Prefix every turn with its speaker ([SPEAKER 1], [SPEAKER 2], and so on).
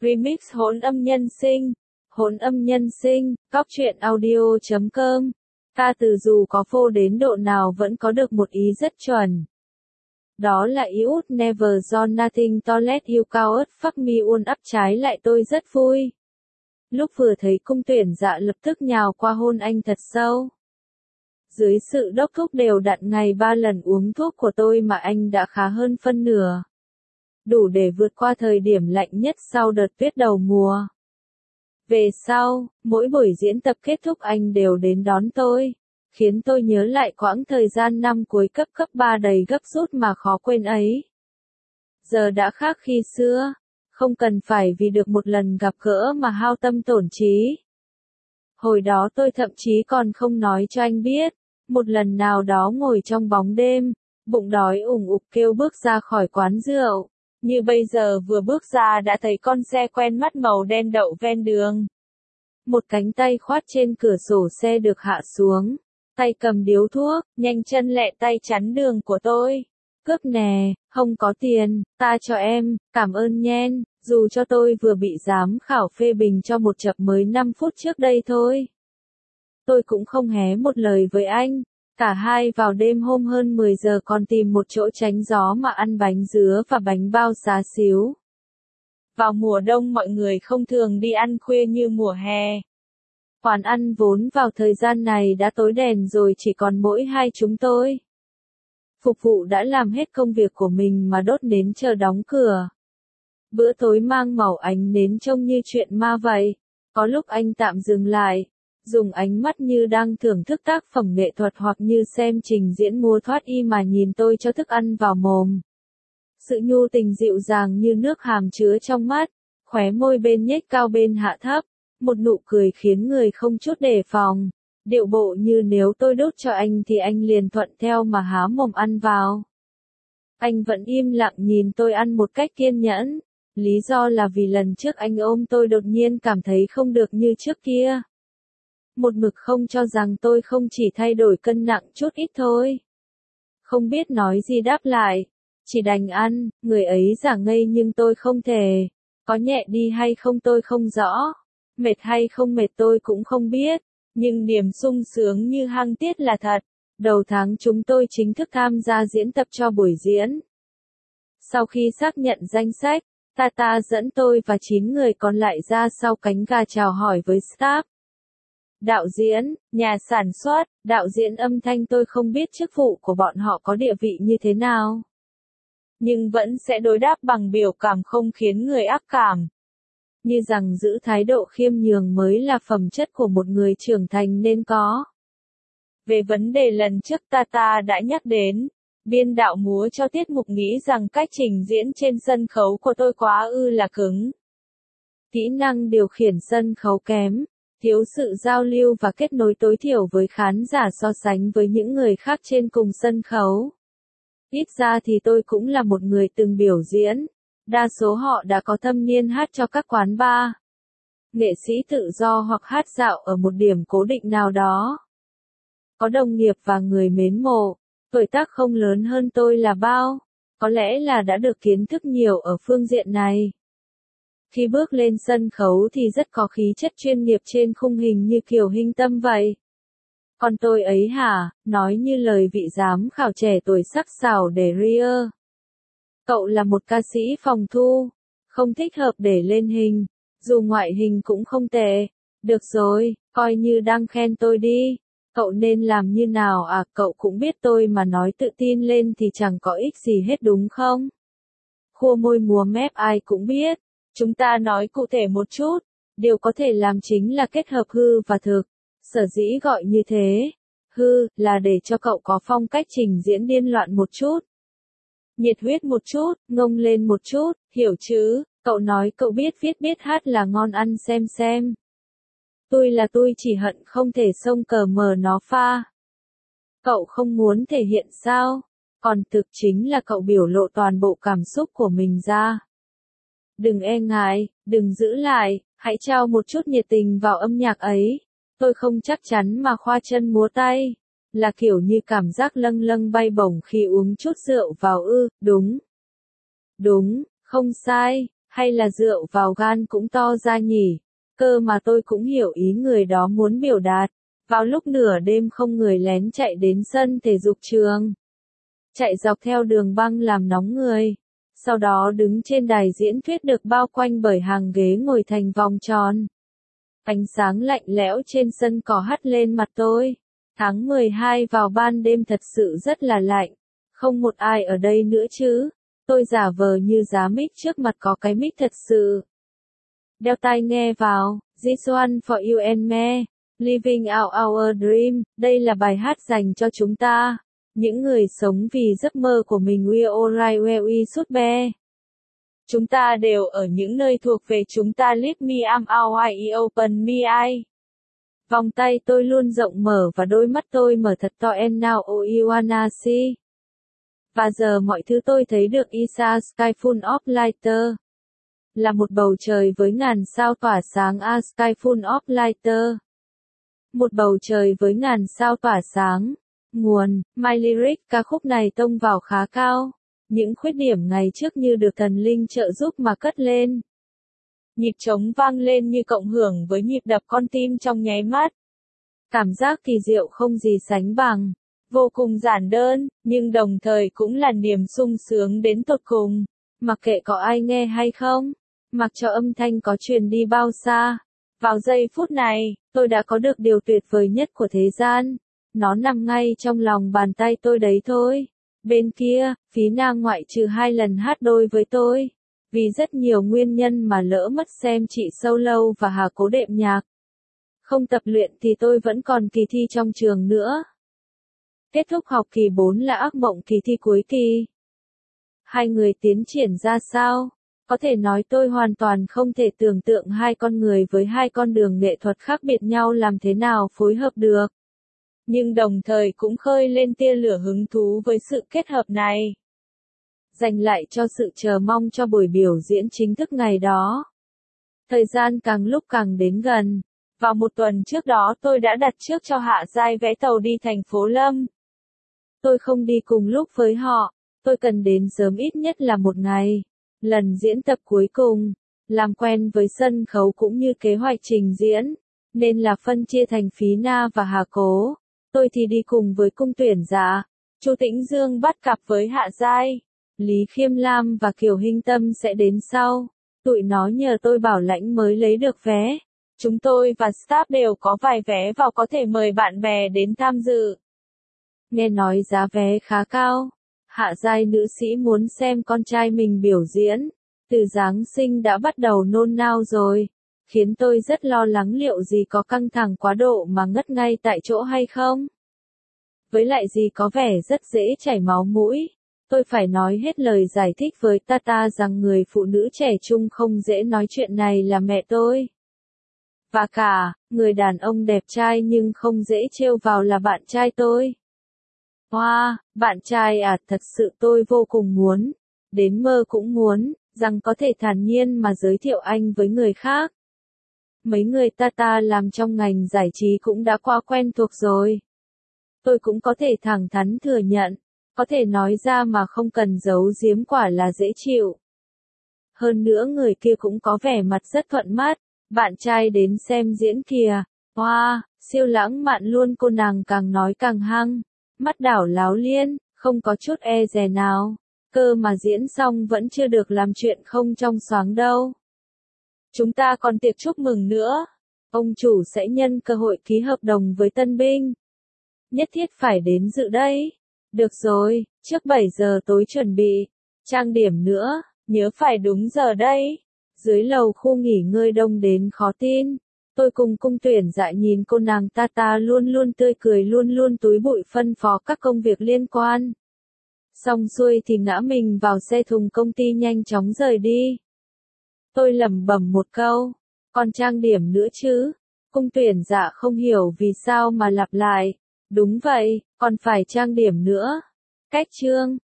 [SPEAKER 1] Remix hỗn âm nhân sinh. Hỗn âm nhân sinh, góc truyện audio.com. Ta từ dù có phô đến độ nào vẫn có được một ý rất chuẩn. Đó là You would never do nothing to let you coward fuck me un up, trái lại tôi rất vui. Lúc vừa thấy cung tuyển dạ lập tức nhào qua hôn anh thật sâu. Dưới sự đốc thúc đều đặn ngày 3 lần uống thuốc của tôi mà anh đã khá hơn phân nửa. Đủ để vượt qua thời điểm lạnh nhất sau đợt tuyết đầu mùa. Về sau, mỗi buổi diễn tập kết thúc anh đều đến đón tôi, khiến tôi nhớ lại quãng thời gian năm cuối cấp 3 đầy gấp rút mà khó quên ấy. Giờ đã khác khi xưa, không cần phải vì được một lần gặp gỡ mà hao tâm tổn trí. Hồi đó tôi thậm chí còn không nói cho anh biết, một lần nào đó ngồi trong bóng đêm, bụng đói ủng ục kêu bước ra khỏi quán rượu. Như bây giờ vừa bước ra đã thấy con xe quen mắt màu đen đậu ven đường. Một cánh tay khoát trên cửa sổ xe được hạ xuống. Tay cầm điếu thuốc, nhanh chân lẹ tay chắn đường của tôi. Cướp nè, không có tiền, ta cho em, cảm ơn nhen, dù cho tôi vừa bị giám khảo phê bình cho một chập mới 5 phút trước đây thôi. Tôi cũng không hé một lời với anh. Cả hai vào đêm hôm hơn 10 giờ còn tìm một chỗ tránh gió mà ăn bánh dứa và bánh bao xá xíu. Vào mùa đông mọi người không thường đi ăn khuya như mùa hè. Quán ăn vốn vào thời gian này đã tối đèn rồi, chỉ còn mỗi hai chúng tôi. Phục vụ đã làm hết công việc của mình mà đốt nến chờ đóng cửa. Bữa tối mang màu ánh nến trông như chuyện ma vậy. Có lúc anh tạm dừng lại, dùng ánh mắt như đang thưởng thức tác phẩm nghệ thuật hoặc như xem trình diễn múa thoát y mà nhìn tôi cho thức ăn vào mồm. Sự nhu tình dịu dàng như nước hàm chứa trong mắt, khóe môi bên nhếch cao bên hạ thấp, một nụ cười khiến người không chút đề phòng, điệu bộ như nếu tôi đốt cho anh thì anh liền thuận theo mà há mồm ăn vào. Anh vẫn im lặng nhìn tôi ăn một cách kiên nhẫn, lý do là vì lần trước anh ôm tôi đột nhiên cảm thấy không được như trước kia. Một mực không cho rằng tôi không chỉ thay đổi cân nặng chút ít thôi. Không biết nói gì đáp lại, chỉ đành ăn, người ấy giả ngây nhưng tôi không thể. Có nhẹ đi hay không tôi không rõ, mệt hay không mệt tôi cũng không biết, nhưng niềm sung sướng như hăng tiết là thật. Đầu tháng chúng tôi chính thức tham gia diễn tập cho buổi diễn. Sau khi xác nhận danh sách, Tata dẫn tôi và 9 người còn lại ra sau cánh gà chào hỏi với staff. Đạo diễn, nhà sản xuất, đạo diễn âm thanh, tôi không biết chức vụ của bọn họ có địa vị như thế nào. Nhưng vẫn sẽ đối đáp bằng biểu cảm không khiến người ác cảm. Như rằng giữ thái độ khiêm nhường mới là phẩm chất của một người trưởng thành nên có. Về vấn đề lần trước Tata đã nhắc đến, biên đạo múa cho tiết mục nghĩ rằng cách trình diễn trên sân khấu của tôi quá là cứng. Kỹ năng điều khiển sân khấu kém. Thiếu sự giao lưu và kết nối tối thiểu với khán giả so sánh với những người khác trên cùng sân khấu. Ít ra thì tôi cũng là một người từng biểu diễn. Đa số họ đã có thâm niên hát cho các quán bar. Nghệ sĩ tự do hoặc hát dạo ở một điểm cố định nào đó. Có đồng nghiệp và người mến mộ. Tuổi tác không lớn hơn tôi là bao. Có lẽ là đã được kiến thức nhiều ở phương diện này. Khi bước lên sân khấu thì rất có khí chất chuyên nghiệp trên khung hình như kiểu Hinh Tâm vậy. Còn tôi ấy hả, nói như lời vị giám khảo trẻ tuổi sắc sảo để Rier. Cậu là một ca sĩ phòng thu, không thích hợp để lên hình, dù ngoại hình cũng không tệ. Được rồi, coi như đang khen tôi đi. Cậu nên làm như nào à, cậu cũng biết tôi mà nói tự tin lên thì chẳng có ích gì hết đúng không? Khua môi múa mép ai cũng biết. Chúng ta nói cụ thể một chút, điều có thể làm chính là kết hợp hư và thực. Sở dĩ gọi như thế, hư, là để cho cậu có phong cách trình diễn điên loạn một chút. Nhiệt huyết một chút, ngông lên một chút, hiểu chứ, cậu nói cậu biết viết biết hát là ngon ăn xem. Tôi chỉ hận không thể xông cờ mờ nó pha. Cậu không muốn thể hiện sao? Còn thực chính là cậu biểu lộ toàn bộ cảm xúc của mình ra. Đừng e ngại, đừng giữ lại, hãy trao một chút nhiệt tình vào âm nhạc ấy. Tôi không chắc chắn mà khoa chân múa tay. Là kiểu như cảm giác lâng lâng bay bổng khi uống chút rượu vào đúng. Đúng, không sai, Hay là rượu vào gan cũng to ra nhỉ? Cơ mà tôi cũng hiểu ý người đó muốn biểu đạt. Vào lúc nửa đêm không người lén chạy đến sân thể dục trường. Chạy dọc theo đường băng làm nóng người. Sau đó đứng trên đài diễn thuyết được bao quanh bởi hàng ghế ngồi thành vòng tròn. Ánh sáng lạnh lẽo trên sân cỏ hắt lên mặt tôi. Tháng 12 vào ban đêm thật sự rất là lạnh. Không một ai ở đây nữa chứ. Tôi giả vờ như giá mic trước mặt có cái mic thật sự. Đeo tai nghe vào. This one for you and me. Living out our dream. Đây là bài hát dành cho chúng ta. Những người sống vì giấc mơ của mình. We all right where we should be. Chúng ta đều ở những nơi thuộc về chúng ta. Lift me I'm out I open me I. Vòng tay tôi luôn rộng mở và đôi mắt tôi mở thật to. And now all you wanna see. Và giờ mọi thứ tôi thấy được is a sky full of lighter. Là một bầu trời với ngàn sao tỏa sáng. A sky full of lighter. Một bầu trời với ngàn sao tỏa sáng. Nguồn, My Lyrics. Ca khúc này tông vào khá cao. Những khuyết điểm ngày trước như được thần linh trợ giúp mà cất lên. Nhịp trống vang lên như cộng hưởng với nhịp đập con tim trong nháy mắt. Cảm giác kỳ diệu không gì sánh bằng. Vô cùng giản đơn, nhưng đồng thời cũng là niềm sung sướng đến tột cùng. Mặc kệ có ai nghe hay không, mặc cho âm thanh có truyền đi bao xa. Vào giây phút này, tôi đã có được điều tuyệt vời nhất của thế gian. Nó nằm ngay trong lòng bàn tay tôi đấy thôi. Bên kia, phí na ngoại trừ 2 lần hát đôi với tôi. Vì rất nhiều nguyên nhân mà lỡ mất xem chị solo và Hà Cố đệm nhạc. Không tập luyện thì tôi vẫn còn kỳ thi trong trường nữa. Kết thúc học kỳ 4 là ác mộng kỳ thi cuối kỳ. Hai người tiến triển ra sao? Có thể nói tôi hoàn toàn không thể tưởng tượng hai con người với hai con đường nghệ thuật khác biệt nhau làm thế nào phối hợp được. Nhưng đồng thời cũng khơi lên tia lửa hứng thú với sự kết hợp này. Dành lại cho sự chờ mong cho buổi biểu diễn chính thức ngày đó. Thời gian càng lúc càng đến gần. Vào một tuần trước đó tôi đã đặt trước cho Hạ Giai vé tàu đi thành phố Lâm. Tôi không đi cùng lúc với họ. Tôi cần đến sớm ít nhất là một ngày. Lần diễn tập cuối cùng, làm quen với sân khấu cũng như kế hoạch trình diễn, nên là phân chia thành Phí Na và Hà Cố. Tôi thì đi cùng với cung tuyển giả. Chu Tĩnh Dương bắt cặp với Hạ Giai. Lý Khiêm Lam và Kiều Hinh Tâm sẽ đến sau. Tụi nó nhờ tôi bảo lãnh mới lấy được vé. Chúng tôi và staff đều có vài vé vào có thể mời bạn bè đến tham dự. Nghe nói giá vé khá cao. Hạ Giai nữ sĩ muốn xem con trai mình biểu diễn. Từ Giáng sinh đã bắt đầu nôn nao rồi. Khiến tôi rất lo lắng liệu gì có căng thẳng quá độ mà ngất ngay tại chỗ hay không. Với lại gì có vẻ rất dễ chảy máu mũi. Tôi phải nói hết lời giải thích với Tata rằng người phụ nữ trẻ trung không dễ nói chuyện này là mẹ tôi. Và cả, người đàn ông đẹp trai nhưng không dễ trêu vào là bạn trai tôi. Wow, bạn trai à, thật sự tôi vô cùng muốn, đến mơ cũng muốn, rằng có thể thản nhiên mà giới thiệu anh với người khác. Mấy người Tata làm trong ngành giải trí cũng đã qua quen thuộc rồi. Tôi cũng có thể thẳng thắn thừa nhận, có thể nói ra mà không cần giấu giếm quả là dễ chịu. Hơn nữa người kia cũng có vẻ mặt rất thuận mắt, bạn trai đến xem diễn kìa, wow, siêu lãng mạn luôn. Cô nàng càng nói càng hăng, mắt đảo láo liên, không có chút e dè nào, cơ mà diễn xong vẫn chưa được làm chuyện không trong sáng đâu. Chúng ta còn tiệc chúc mừng nữa, ông chủ sẽ nhân cơ hội ký hợp đồng với tân binh. Nhất thiết phải đến dự đấy. Được rồi, trước 7 giờ tối chuẩn bị, trang điểm nữa, nhớ phải đúng giờ đấy. Dưới lầu khu nghỉ ngơi đông đến khó tin. Tôi cùng cung tuyển dạ nhìn cô nàng Tata luôn luôn tươi cười luôn luôn túi bụi phân phó các công việc liên quan. Xong xuôi thì ngã mình vào xe thùng công ty nhanh chóng rời đi. Tôi lẩm bẩm một câu, còn trang điểm nữa chứ? Cung tuyển dạ không hiểu vì sao mà lặp lại. Đúng vậy, còn phải trang điểm nữa. Cách chương